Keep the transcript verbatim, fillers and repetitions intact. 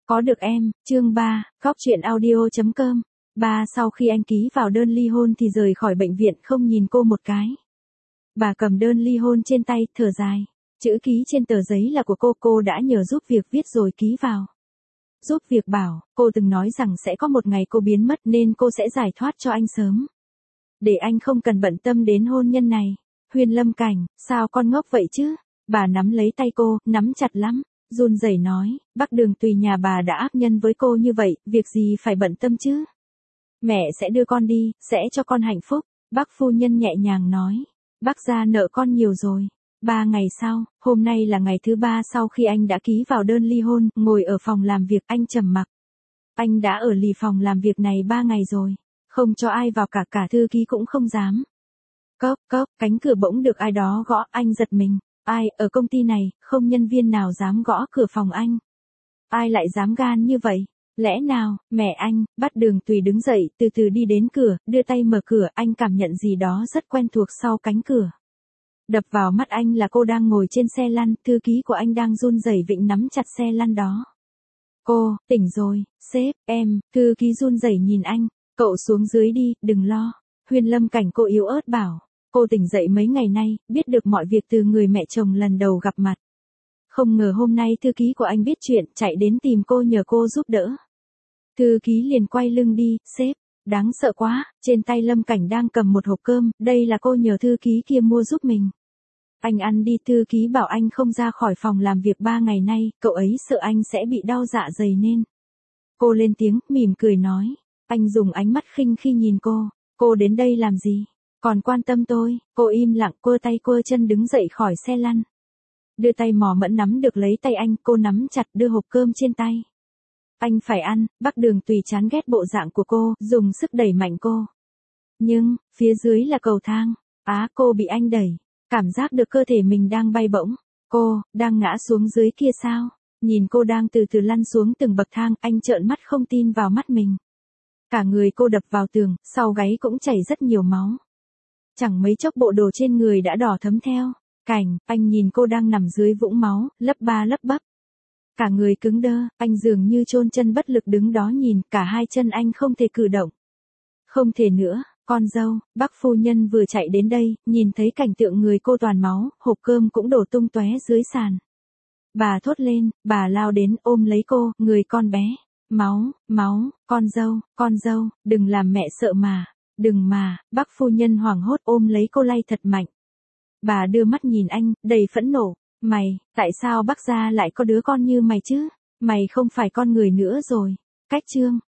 Có được em, chương ba, góc truyện audio chấm com. Ba sau khi anh ký vào đơn ly hôn thì rời khỏi bệnh viện không nhìn cô một cái. Bà cầm đơn ly hôn trên tay, thở dài. Chữ ký trên tờ giấy là của cô, cô đã nhờ giúp việc viết rồi ký vào. Giúp việc bảo, cô từng nói rằng sẽ có một ngày cô biến mất nên cô sẽ giải thoát cho anh sớm. Để anh không cần bận tâm đến hôn nhân này. Huyền Lâm Cảnh, sao con ngốc vậy chứ? Bà nắm lấy tay cô, nắm chặt lắm. Run rẩy nói, bác Đường Tùy nhà bà đã ác nhân với cô như vậy, việc gì phải bận tâm chứ? Mẹ sẽ đưa con đi, sẽ cho con hạnh phúc. Bác phu nhân nhẹ nhàng nói, bác gia nợ con nhiều rồi. Ba ngày sau, hôm nay là ngày thứ ba sau khi anh đã ký vào đơn ly hôn, ngồi ở phòng làm việc anh trầm mặc. Anh đã ở lì phòng làm việc này ba ngày rồi, không cho ai vào cả cả thư ký cũng không dám. Cốc cốc, cánh cửa bỗng được ai đó gõ, anh giật mình. Ai, ở công ty này, không nhân viên nào dám gõ cửa phòng anh. Ai lại dám gan như vậy? Lẽ nào, mẹ anh, bắt Đường Tùy đứng dậy, từ từ đi đến cửa, đưa tay mở cửa, anh cảm nhận gì đó rất quen thuộc sau cánh cửa. Đập vào mắt anh là cô đang ngồi trên xe lăn, thư ký của anh đang run rẩy vịn nắm chặt xe lăn đó. Cô, tỉnh rồi, sếp, em, thư ký run rẩy nhìn anh, cậu xuống dưới đi, đừng lo. Huyền Lâm Cảnh cô yếu ớt bảo. Cô tỉnh dậy mấy ngày nay, biết được mọi việc từ người mẹ chồng lần đầu gặp mặt. Không ngờ hôm nay thư ký của anh biết chuyện, chạy đến tìm cô nhờ cô giúp đỡ. Thư ký liền quay lưng đi, sếp, đáng sợ quá, trên tay Lâm Cảnh đang cầm một hộp cơm, đây là cô nhờ thư ký kia mua giúp mình. Anh ăn đi, thư ký bảo anh không ra khỏi phòng làm việc ba ngày nay, cậu ấy sợ anh sẽ bị đau dạ dày nên. Cô lên tiếng, mỉm cười nói, anh dùng ánh mắt khinh khi nhìn cô, cô đến đây làm gì? Còn quan tâm tôi, cô im lặng quơ tay quơ chân đứng dậy khỏi xe lăn. Đưa tay mò mẫm nắm được lấy tay anh, cô nắm chặt đưa hộp cơm trên tay. Anh phải ăn, bác Đường Tùy chán ghét bộ dạng của cô, dùng sức đẩy mạnh cô. Nhưng, phía dưới là cầu thang, á cô bị anh đẩy, cảm giác được cơ thể mình đang bay bổng. Cô, đang ngã xuống dưới kia sao? Nhìn cô đang từ từ lăn xuống từng bậc thang, anh trợn mắt không tin vào mắt mình. Cả người cô đập vào tường, sau gáy cũng chảy rất nhiều máu. Chẳng mấy chốc bộ đồ trên người đã đỏ thấm theo. Cảnh, anh nhìn cô đang nằm dưới vũng máu, lấp ba lấp bắp. Cả người cứng đơ, anh dường như chôn chân bất lực đứng đó nhìn, cả hai chân anh không thể cử động. Không thể nữa, con dâu, bác phu nhân vừa chạy đến đây, nhìn thấy cảnh tượng người cô toàn máu, hộp cơm cũng đổ tung tóe dưới sàn. Bà thốt lên, bà lao đến ôm lấy cô, người con bé. Máu, máu, con dâu, con dâu, đừng làm mẹ sợ mà. Đừng mà, bác phu nhân hoảng hốt ôm lấy cô lay thật mạnh. Bà đưa mắt nhìn anh, đầy phẫn nộ. Mày, tại sao bác gia lại có đứa con như mày chứ? Mày không phải con người nữa rồi. Cách chương.